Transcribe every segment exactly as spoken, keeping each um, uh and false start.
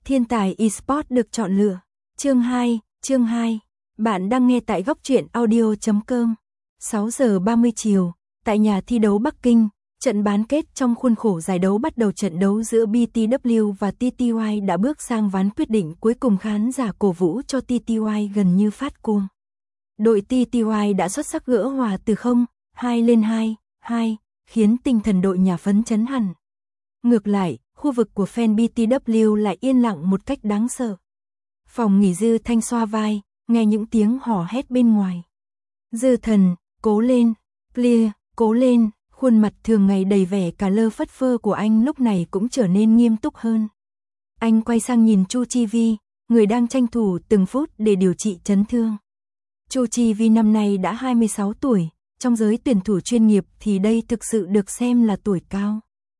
Thiên tài eSports được chọn lựa. Chương hai, chương hai. Bạn đang nghe tại góc truyện audio chấm com. sáu giờ ba mươi chiều, tại nhà thi đấu Bắc Kinh, trận bán kết trong khuôn khổ giải đấu bắt đầu. Trận đấu giữa bê tê vê và tê tê i đã bước sang ván quyết định cuối cùng, khán giả cổ vũ cho tê tê i gần như phát cuồng. Đội tê tê i đã xuất sắc gỡ hòa từ không hai lên hai hai, khiến tinh thần đội nhà phấn chấn hẳn. Ngược lại, khu vực của fan bê tê vê lại yên lặng một cách đáng sợ. Phòng nghỉ Dư Thanh xoa vai, nghe những tiếng hò hét bên ngoài. Dư Thần, cố lên, Clear, cố lên. Khuôn mặt thường ngày đầy vẻ cả lơ phất phơ của anh lúc này cũng trở nên nghiêm túc hơn. Anh quay sang nhìn Chu Chi Vi, người đang tranh thủ từng phút để điều trị chấn thương. Chu Chi Vi năm nay đã hai mươi sáu tuổi, trong giới tuyển thủ chuyên nghiệp thì đây thực sự được xem là tuổi cao.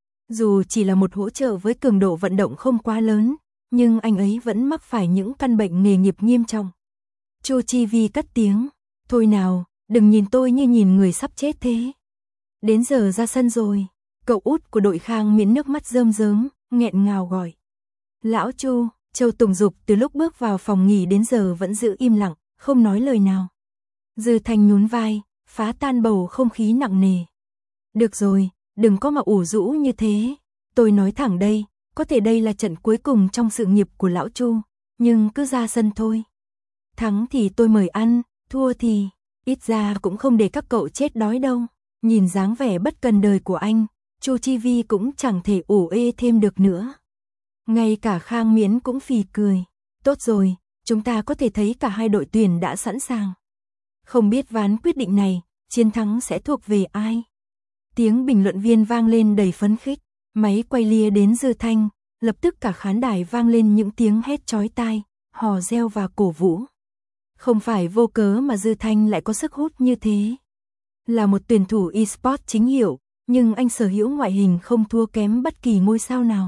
Dù chỉ là một hỗ trợ với cường độ vận động không quá lớn, nhưng anh ấy vẫn mắc phải những căn bệnh nghề nghiệp nghiêm trọng. Chu Chi Vi cất tiếng, thôi nào, đừng nhìn tôi như nhìn người sắp chết thế. Đến giờ ra sân rồi, cậu út của đội Khang Miễn nước mắt rơm rớm, nghẹn ngào gọi. Lão Chu, Châu Tùng Dục từ lúc bước vào phòng nghỉ đến giờ vẫn giữ im lặng, không nói lời nào. Dư Thanh nhún vai, phá tan bầu không khí nặng nề. Được rồi, đừng có mà ủ rũ như thế. Tôi nói thẳng đây, có thể đây là trận cuối cùng trong sự nghiệp của lão Chu, nhưng cứ ra sân thôi. Thắng thì tôi mời ăn, thua thì, ít ra cũng không để các cậu chết đói đâu. Nhìn dáng vẻ bất cần đời của anh, Chu Chi Vi cũng chẳng thể ủ ê thêm được nữa. Ngay cả Khang Miễn cũng phì cười. Tốt rồi, chúng ta có thể thấy cả hai đội tuyển đã sẵn sàng. Không biết ván quyết định này, chiến thắng sẽ thuộc về ai? Tiếng bình luận viên vang lên đầy phấn khích. Máy quay lia đến Dư Thanh, lập tức cả khán đài vang lên những tiếng hét chói tai, hò reo và cổ vũ. Không phải vô cớ mà Dư Thanh lại có sức hút như thế. Là một tuyển thủ eSports chính hiệu, nhưng anh sở hữu ngoại hình không thua kém bất kỳ ngôi sao nào.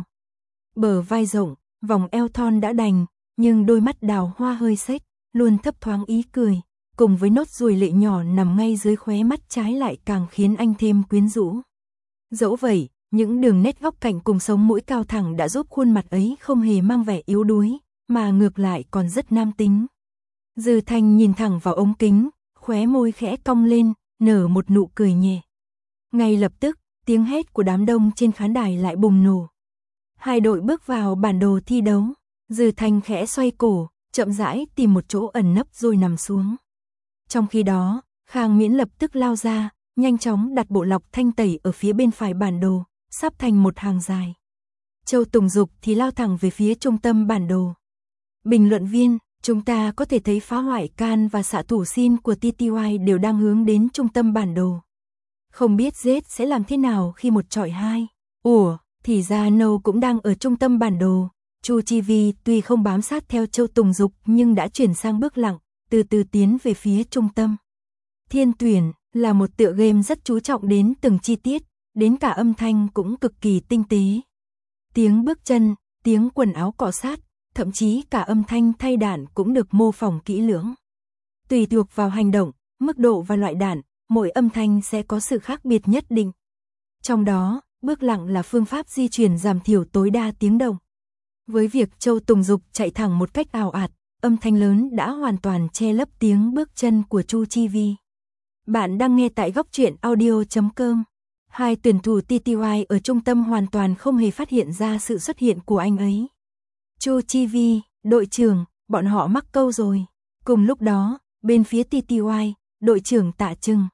Bờ vai rộng, vòng eo thon đã đành, nhưng đôi mắt đào hoa hơi xếch, luôn thấp thoáng ý cười, cùng với nốt ruồi lệ nhỏ nằm ngay dưới khóe mắt trái lại càng khiến anh thêm quyến rũ. Dẫu vậy, những đường nét góc cạnh cùng sống mũi cao thẳng đã giúp khuôn mặt ấy không hề mang vẻ yếu đuối, mà ngược lại còn rất nam tính. Dư Thanh nhìn thẳng vào ống kính, khóe môi khẽ cong lên, nở một nụ cười nhẹ. Ngay lập tức, tiếng hét của đám đông trên khán đài lại bùng nổ. Hai đội bước vào bản đồ thi đấu. Dư Thanh khẽ xoay cổ, chậm rãi tìm một chỗ ẩn nấp rồi nằm xuống. Trong khi đó, Khang Miễn lập tức lao ra, nhanh chóng đặt bộ lọc thanh tẩy ở phía bên phải bản đồ, sắp thành một hàng dài. Châu Tùng Dục thì lao thẳng về phía trung tâm bản đồ. Bình luận viên, chúng ta có thể thấy phá hoại can và xạ thủ xin của tê tê i đều đang hướng đến trung tâm bản đồ. Không biết Z sẽ làm thế nào khi một chọi hai. Ủa, thì ra No cũng đang ở trung tâm bản đồ. Chu Chi Vi tuy không bám sát theo Châu Tùng Dục nhưng đã chuyển sang bước lặng, từ từ tiến về phía trung tâm. Thiên Tuyển là một tựa game rất chú trọng đến từng chi tiết, đến cả âm thanh cũng cực kỳ tinh tế. Tiếng bước chân, tiếng quần áo cọ sát, thậm chí cả âm thanh thay đạn cũng được mô phỏng kỹ lưỡng. Tùy thuộc vào hành động, mức độ và loại đạn, mỗi âm thanh sẽ có sự khác biệt nhất định. Trong đó, bước lặng là phương pháp di chuyển giảm thiểu tối đa tiếng động. Với việc Châu Tùng Dục chạy thẳng một cách ào ạt, âm thanh lớn đã hoàn toàn che lấp tiếng bước chân của Chu Chi Vi. Bạn đang nghe tại góc truyện audio chấm com. Hai tuyển thủ tê tê i ở trung tâm hoàn toàn không hề phát hiện ra sự xuất hiện của anh ấy. Chu Chi Vi, đội trưởng, bọn họ mắc câu rồi. Cùng lúc đó, bên phía tê tê i, đội trưởng Tạ Trừng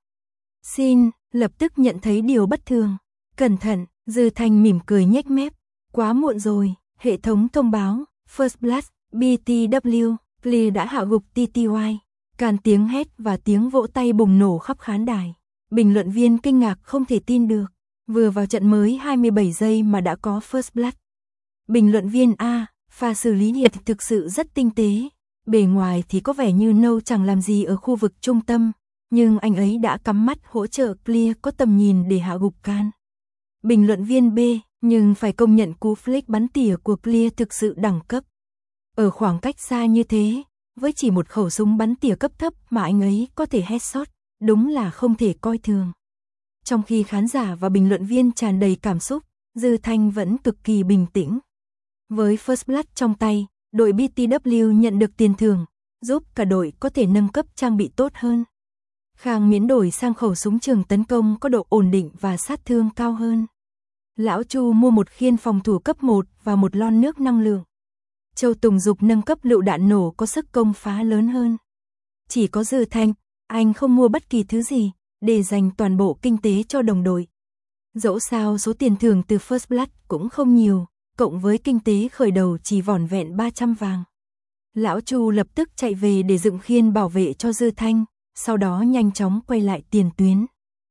xin lập tức nhận thấy điều bất thường. Cẩn thận, Dư Thanh mỉm cười nhếch mép. Quá muộn rồi, hệ thống thông báo, First Blood, bê tê vê, Clear đã hạ gục tê tê i. Càn tiếng hét và tiếng vỗ tay bùng nổ khắp khán đài. Bình luận viên kinh ngạc không thể tin được. Vừa vào trận mới hai mươi bảy giây mà đã có First Blood. Bình luận viên A, pha xử lý nhiệt thực sự rất tinh tế. Bề ngoài thì có vẻ như No chẳng làm gì ở khu vực trung tâm, nhưng anh ấy đã cắm mắt hỗ trợ Clear có tầm nhìn để hạ gục can. Bình luận viên B, nhưng phải công nhận cú flick bắn tỉa của Clear thực sự đẳng cấp. Ở khoảng cách xa như thế, với chỉ một khẩu súng bắn tỉa cấp thấp mà anh ấy có thể headshot, đúng là không thể coi thường. Trong khi khán giả và bình luận viên tràn đầy cảm xúc, Dư Thanh vẫn cực kỳ bình tĩnh. Với First Blood trong tay, đội bê tê vê nhận được tiền thưởng, giúp cả đội có thể nâng cấp trang bị tốt hơn. Khang Miễn đổi sang khẩu súng trường tấn công có độ ổn định và sát thương cao hơn. Lão Chu mua một khiên phòng thủ cấp một và một lon nước năng lượng. Châu Tùng Dục nâng cấp lựu đạn nổ có sức công phá lớn hơn. Chỉ có Dư Thanh, anh không mua bất kỳ thứ gì, để dành toàn bộ kinh tế cho đồng đội. Dẫu sao số tiền thưởng từ First Blood cũng không nhiều, cộng với kinh tế khởi đầu chỉ vỏn vẹn ba trăm vàng. Lão Chu lập tức chạy về để dựng khiên bảo vệ cho Dư Thanh, sau đó nhanh chóng quay lại tiền tuyến.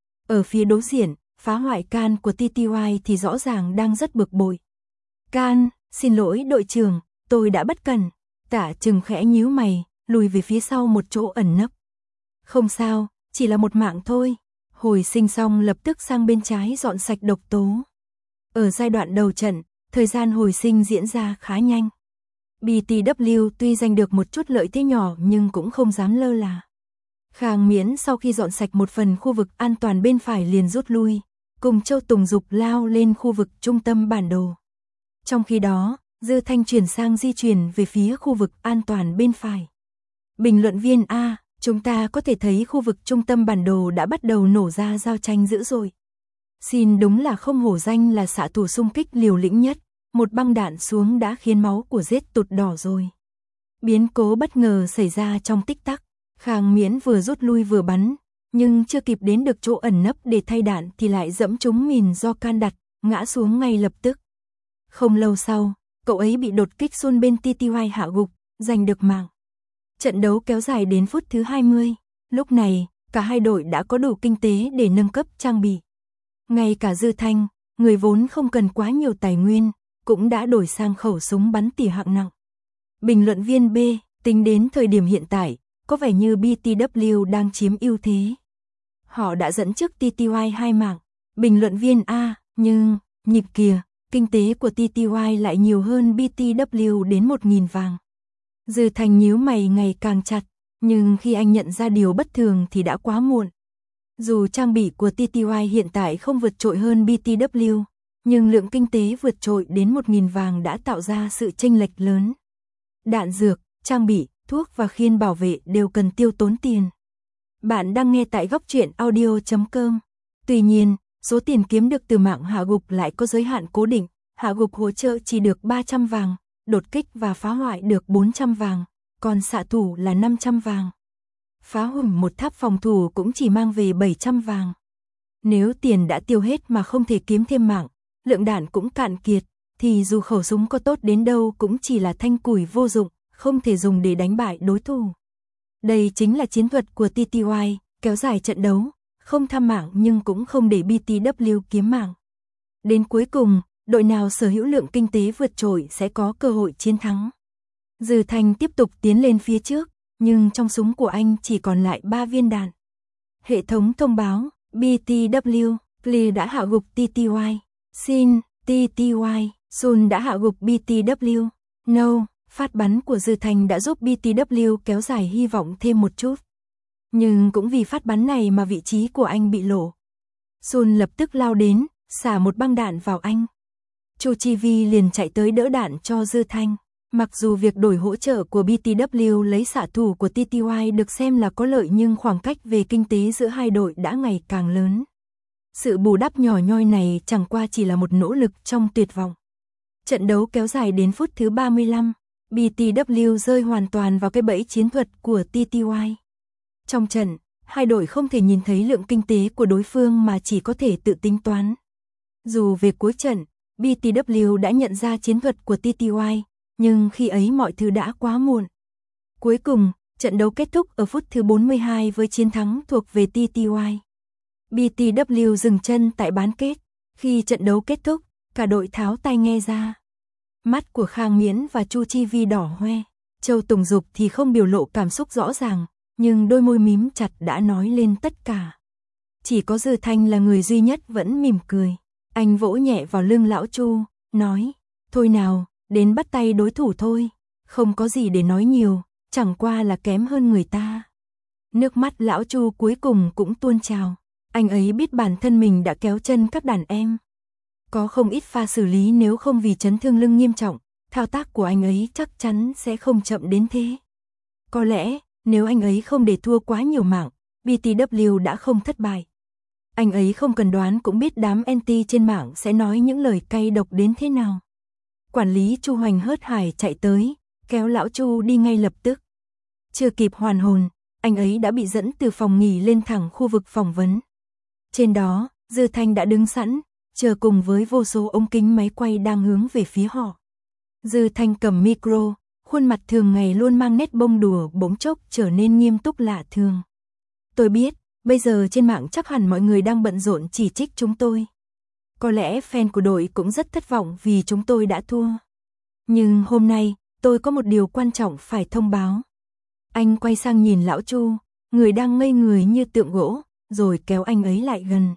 Ở phía đối diện, phá hoại Can của tê tê i thì rõ ràng đang rất bực bội. Can, xin lỗi đội trưởng, tôi đã bất cẩn. Tả Trừng khẽ nhíu mày, lùi về phía sau một chỗ ẩn nấp. Không sao, chỉ là một mạng thôi. Hồi sinh xong lập tức sang bên trái dọn sạch độc tố. Ở giai đoạn đầu trận, thời gian hồi sinh diễn ra khá nhanh. bê tê vê tuy giành được một chút lợi thế nhỏ nhưng cũng không dám lơ là. Khang Miễn sau khi dọn sạch một phần khu vực an toàn bên phải liền rút lui, cùng Châu Tùng Dục lao lên khu vực trung tâm bản đồ. Trong khi đó, Dư Thanh chuyển sang di chuyển về phía khu vực an toàn bên phải. Bình luận viên A, chúng ta có thể thấy khu vực trung tâm bản đồ đã bắt đầu nổ ra giao tranh dữ dội. Xin đúng là không hổ danh là xạ thủ xung kích liều lĩnh nhất, một băng đạn xuống đã khiến máu của Z tụt đỏ rồi. Biến cố bất ngờ xảy ra trong tích tắc, Khang Miễn vừa rút lui vừa bắn, nhưng chưa kịp đến được chỗ ẩn nấp để thay đạn thì lại dẫm trúng mìn do Can đặt, ngã xuống ngay lập tức. Không lâu sau, cậu ấy bị đột kích Sun bên tê tê i hạ gục, giành được mạng. Trận đấu kéo dài đến phút thứ hai mươi, lúc này, cả hai đội đã có đủ kinh tế để nâng cấp trang bị. Ngay cả Dư Thanh, người vốn không cần quá nhiều tài nguyên, cũng đã đổi sang khẩu súng bắn tỉa hạng nặng. Bình luận viên B, tính đến thời điểm hiện tại, có vẻ như bê tê vê đang chiếm ưu thế. Họ đã dẫn trước tê tê i hai mạng. Bình luận viên A, nhưng, nhịp kìa, kinh tế của tê tê i lại nhiều hơn bê tê vê đến một nghìn vàng. Dư Thanh nhíu mày ngày càng chặt, nhưng khi anh nhận ra điều bất thường thì đã quá muộn. Dù trang bị của tê tê i hiện tại không vượt trội hơn bê tê vê, nhưng lượng kinh tế vượt trội đến một nghìn vàng đã tạo ra sự chênh lệch lớn. Đạn dược, trang bị, thuốc và khiên bảo vệ đều cần tiêu tốn tiền. Bạn đang nghe tại góc truyện audio chấm com. Tuy nhiên, số tiền kiếm được từ mạng hạ gục lại có giới hạn cố định, hạ gục hỗ trợ chỉ được ba trăm vàng, đột kích và phá hoại được bốn trăm vàng, còn xạ thủ là năm trăm vàng. Phá hủy một tháp phòng thủ cũng chỉ mang về bảy trăm vàng. Nếu tiền đã tiêu hết mà không thể kiếm thêm mạng, lượng đạn cũng cạn kiệt, thì dù khẩu súng có tốt đến đâu cũng chỉ là thanh củi vô dụng, không thể dùng để đánh bại đối thủ. Đây chính là chiến thuật của tê tê i, kéo dài trận đấu, không tham mạng nhưng cũng không để bê tê vê kiếm mạng. Đến cuối cùng, đội nào sở hữu lượng kinh tế vượt trội sẽ có cơ hội chiến thắng. Dư Thanh tiếp tục tiến lên phía trước, nhưng trong súng của anh chỉ còn lại ba viên đạn. Hệ thống thông báo, bê tê vê, Clear đã hạ gục tê tê i. Xin, tê tê i, Sun đã hạ gục bê tê vê. No, phát bắn của Dư Thanh đã giúp bê tê vê kéo dài hy vọng thêm một chút. Nhưng cũng vì phát bắn này mà vị trí của anh bị lộ. Sun lập tức lao đến, xả một băng đạn vào anh. Chu Chi Vi liền chạy tới đỡ đạn cho Dư Thanh. Mặc dù việc đổi hỗ trợ của bê tê vê lấy xạ thủ của tê tê i được xem là có lợi nhưng khoảng cách về kinh tế giữa hai đội đã ngày càng lớn. Sự bù đắp nhỏ nhoi này chẳng qua chỉ là một nỗ lực trong tuyệt vọng. Trận đấu kéo dài đến phút thứ ba mươi lăm, bê tê vê rơi hoàn toàn vào cái bẫy chiến thuật của tê tê i. Trong trận, hai đội không thể nhìn thấy lượng kinh tế của đối phương mà chỉ có thể tự tính toán. Dù về cuối trận, bê tê vê đã nhận ra chiến thuật của tê tê i, nhưng khi ấy mọi thứ đã quá muộn. Cuối cùng, trận đấu kết thúc ở phút thứ bốn mươi hai với chiến thắng thuộc về tê tê i. bê tê vê dừng chân tại bán kết. Khi trận đấu kết thúc, cả đội tháo tai nghe ra. Mắt của Khang Miễn và Chu Chi Vi đỏ hoe. Châu Tùng Dục thì không biểu lộ cảm xúc rõ ràng, nhưng đôi môi mím chặt đã nói lên tất cả. Chỉ có Dư Thanh là người duy nhất vẫn mỉm cười. Anh vỗ nhẹ vào lưng lão Chu, nói, thôi nào, đến bắt tay đối thủ thôi, không có gì để nói nhiều, chẳng qua là kém hơn người ta. Nước mắt lão Chu cuối cùng cũng tuôn trào, anh ấy biết bản thân mình đã kéo chân các đàn em. Có không ít pha xử lý nếu không vì chấn thương lưng nghiêm trọng, thao tác của anh ấy chắc chắn sẽ không chậm đến thế. Có lẽ, nếu anh ấy không để thua quá nhiều mạng, bê tê vê đã không thất bại. Anh ấy không cần đoán cũng biết đám anti trên mạng sẽ nói những lời cay độc đến thế nào. Quản lý Chu Hoành hớt hải chạy tới, kéo lão Chu đi ngay lập tức. Chưa kịp hoàn hồn, anh ấy đã bị dẫn từ phòng nghỉ lên thẳng khu vực phỏng vấn. Trên đó, Dư Thanh đã đứng sẵn, chờ cùng với vô số ống kính máy quay đang hướng về phía họ. Dư Thanh cầm micro, khuôn mặt thường ngày luôn mang nét bông đùa bỗng chốc trở nên nghiêm túc lạ thường. Tôi biết, bây giờ trên mạng chắc hẳn mọi người đang bận rộn chỉ trích chúng tôi. Có lẽ fan của đội cũng rất thất vọng vì chúng tôi đã thua. Nhưng hôm nay, tôi có một điều quan trọng phải thông báo. Anh quay sang nhìn lão Chu, người đang ngây người như tượng gỗ, rồi kéo anh ấy lại gần.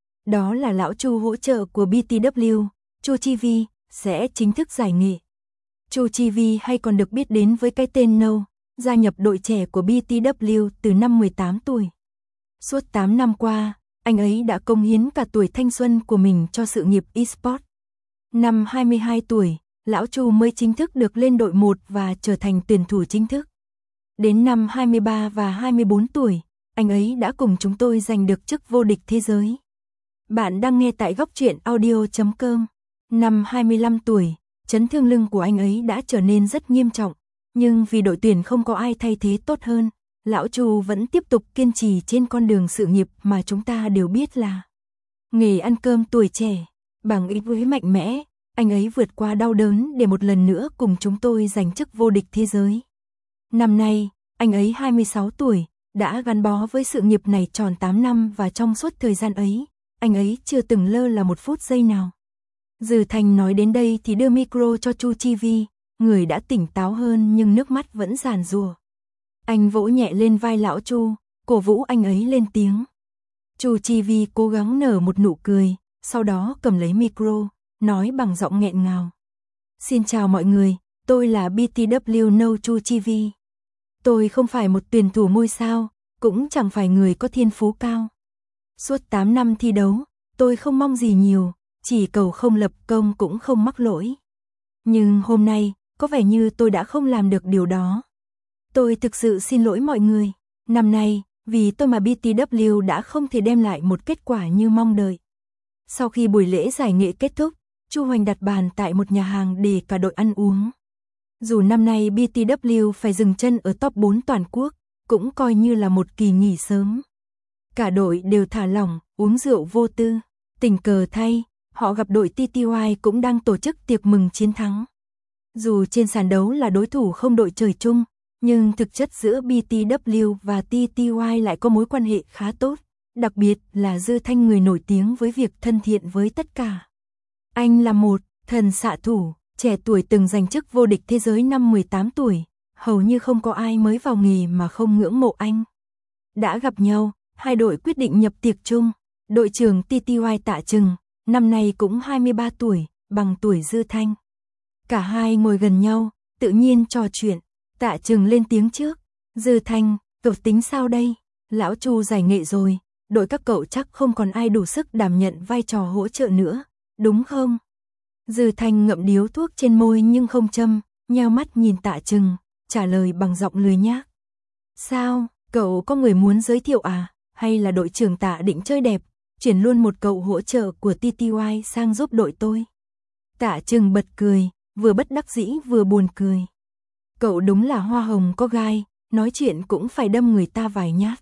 Đó là lão Chu hỗ trợ của bê tê vê, Chu Chi Vi, sẽ chính thức giải nghệ. Chu Chi Vi hay còn được biết đến với cái tên No, gia nhập đội trẻ của bê tê vê từ năm mười tám tuổi. Suốt tám năm qua, anh ấy đã cống hiến cả tuổi thanh xuân của mình cho sự nghiệp eSport. Năm hai mươi hai tuổi, lão Chu mới chính thức được lên đội một và trở thành tuyển thủ chính thức. Đến năm hai mươi ba và hai mươi bốn tuổi, anh ấy đã cùng chúng tôi giành được chức vô địch thế giới. Bạn đang nghe tại góc truyện audio chấm com. Năm hai mươi lăm tuổi, chấn thương lưng của anh ấy đã trở nên rất nghiêm trọng, nhưng vì đội tuyển không có ai thay thế tốt hơn, lão Chu vẫn tiếp tục kiên trì trên con đường sự nghiệp mà chúng ta đều biết là nghề ăn cơm tuổi trẻ. Bằng ý chí mạnh mẽ, anh ấy vượt qua đau đớn để một lần nữa cùng chúng tôi giành chức vô địch thế giới. Năm nay, anh ấy hai mươi sáu tuổi, đã gắn bó với sự nghiệp này tròn tám năm và trong suốt thời gian ấy, anh ấy chưa từng lơ là một phút giây nào. Dư Thanh nói đến đây thì đưa micro cho Chu Chi Vi, người đã tỉnh táo hơn nhưng nước mắt vẫn giàn giụa. Anh vỗ nhẹ lên vai lão Chu, cổ vũ anh ấy lên tiếng. Chu Chi Vi cố gắng nở một nụ cười, sau đó cầm lấy micro, nói bằng giọng nghẹn ngào. Xin chào mọi người, tôi là bê tê vê No Chu Chi Vi. Tôi không phải một tuyển thủ ngôi sao, cũng chẳng phải người có thiên phú cao. Suốt tám năm thi đấu, tôi không mong gì nhiều, chỉ cầu không lập công cũng không mắc lỗi. Nhưng hôm nay, có vẻ như tôi đã không làm được điều đó. Tôi thực sự xin lỗi mọi người. Năm nay, vì tôi mà bê tê vê đã không thể đem lại một kết quả như mong đợi. Sau khi buổi lễ giải nghệ kết thúc, Chu Hoành đặt bàn tại một nhà hàng để cả đội ăn uống. Dù năm nay bê tê vê phải dừng chân ở top bốn toàn quốc, cũng coi như là một kỳ nghỉ sớm. Cả đội đều thả lỏng, uống rượu vô tư. Tình cờ thay, họ gặp đội tê tê i cũng đang tổ chức tiệc mừng chiến thắng. Dù trên sàn đấu là đối thủ không đội trời chung, nhưng thực chất giữa bê tê vê và tê tê i lại có mối quan hệ khá tốt, đặc biệt là Dư Thanh người nổi tiếng với việc thân thiện với tất cả. Anh là một thần xạ thủ, trẻ tuổi từng giành chức vô địch thế giới năm mười tám tuổi, hầu như không có ai mới vào nghề mà không ngưỡng mộ anh. Đã gặp nhau, hai đội quyết định nhập tiệc chung. Đội trưởng tê tê i Tạ Trừng, năm nay cũng hai mươi ba tuổi, bằng tuổi Dư Thanh. Cả hai ngồi gần nhau, tự nhiên trò chuyện. Tạ Trừng lên tiếng trước. Dư Thanh, cậu tính sao đây? Lão Chu giải nghệ rồi, đội các cậu chắc không còn ai đủ sức đảm nhận vai trò hỗ trợ nữa, đúng không? Dư Thanh ngậm điếu thuốc trên môi nhưng không châm, nheo mắt nhìn Tạ Trừng, trả lời bằng giọng lười nhác. Sao, cậu có người muốn giới thiệu à? Hay là đội trưởng Tạ định chơi đẹp, chuyển luôn một cậu hỗ trợ của tê tê i sang giúp đội tôi? Tạ Trừng bật cười, vừa bất đắc dĩ vừa buồn cười. Cậu đúng là hoa hồng có gai, nói chuyện cũng phải đâm người ta vài nhát.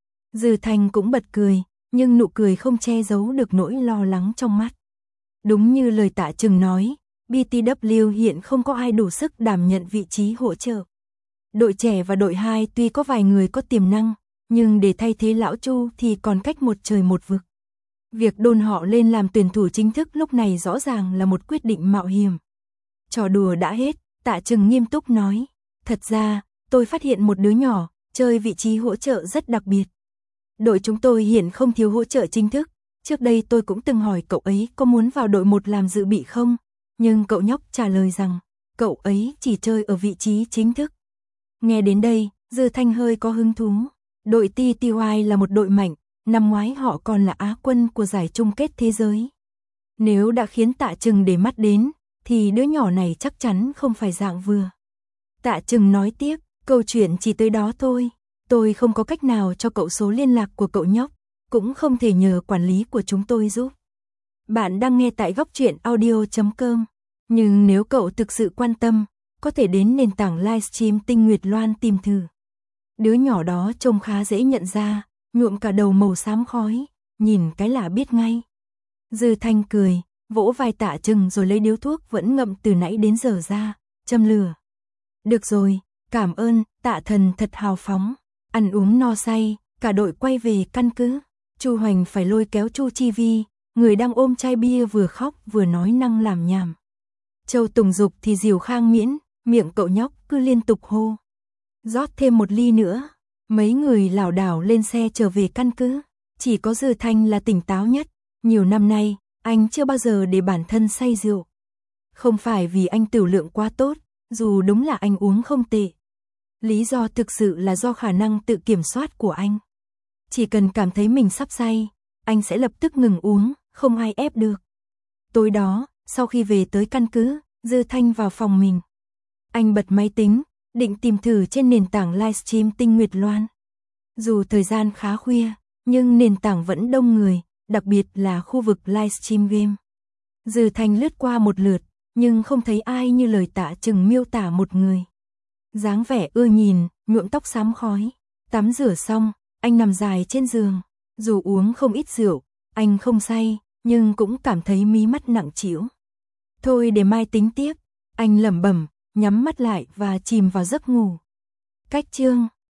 Dư Thanh cũng bật cười, nhưng nụ cười không che giấu được nỗi lo lắng trong mắt. Đúng như lời Tạ Trừng nói, bê tê vê hiện không có ai đủ sức đảm nhận vị trí hỗ trợ. Đội trẻ và đội hai tuy có vài người có tiềm năng, nhưng để thay thế lão Chu thì còn cách một trời một vực. Việc đôn họ lên làm tuyển thủ chính thức lúc này rõ ràng là một quyết định mạo hiểm. Trò đùa đã hết, Tạ Trừng nghiêm túc nói. Thật ra, tôi phát hiện một đứa nhỏ, chơi vị trí hỗ trợ rất đặc biệt. Đội chúng tôi hiện không thiếu hỗ trợ chính thức. Trước đây tôi cũng từng hỏi cậu ấy có muốn vào đội một làm dự bị không, nhưng cậu nhóc trả lời rằng, cậu ấy chỉ chơi ở vị trí chính thức. Nghe đến đây, Dư Thanh hơi có hứng thú. Đội tê tê i là một đội mạnh, năm ngoái họ còn là Á quân của giải chung kết thế giới. Nếu đã khiến Tạ Trừng để mắt đến, thì đứa nhỏ này chắc chắn không phải dạng vừa. Tạ Trừng nói tiếp, câu chuyện chỉ tới đó thôi. Tôi không có cách nào cho cậu số liên lạc của cậu nhóc, cũng không thể nhờ quản lý của chúng tôi giúp. Bạn đang nghe tại góc truyện audio chấm com. Nhưng nếu cậu thực sự quan tâm, có thể đến nền tảng livestream Tinh Nguyệt Loan tìm thử. Đứa nhỏ đó trông khá dễ nhận ra, nhuộm cả đầu màu xám khói, nhìn cái là biết ngay. Dư Thanh cười, vỗ vai Tạ Trừng rồi lấy điếu thuốc vẫn ngậm từ nãy đến giờ ra, châm lửa. Được rồi, cảm ơn, Tạ thần thật hào phóng. Ăn uống no say, cả đội quay về căn cứ. Chu Hoành phải lôi kéo Chu Chi Vi, người đang ôm chai bia vừa khóc vừa nói năng làm nhảm. Châu Tùng Dục thì dìu Khang Miễn, miệng cậu nhóc cứ liên tục hô. Rót thêm một ly nữa. Mấy người lảo đảo lên xe trở về căn cứ. Chỉ có Dư Thanh là tỉnh táo nhất. Nhiều năm nay, anh chưa bao giờ để bản thân say rượu. Không phải vì anh tửu lượng quá tốt, dù đúng là anh uống không tệ. Lý do thực sự là do khả năng tự kiểm soát của anh. Chỉ cần cảm thấy mình sắp say, anh sẽ lập tức ngừng uống, không ai ép được. Tối đó, sau khi về tới căn cứ, Dư Thanh vào phòng mình. Anh bật máy tính, định tìm thử trên nền tảng livestream Tinh Nguyệt Loan. Dù thời gian khá khuya, nhưng nền tảng vẫn đông người, đặc biệt là khu vực livestream game. Dư Thanh lướt qua một lượt, nhưng không thấy ai như lời Tạ Trừng miêu tả một người. Dáng vẻ ưa nhìn, nhuộm tóc xám khói. Tắm rửa xong, anh nằm dài trên giường. Dù uống không ít rượu, anh không say, nhưng cũng cảm thấy mí mắt nặng trĩu. Thôi để mai tính tiếp, anh lẩm bẩm, nhắm mắt lại và chìm vào giấc ngủ. Cách chương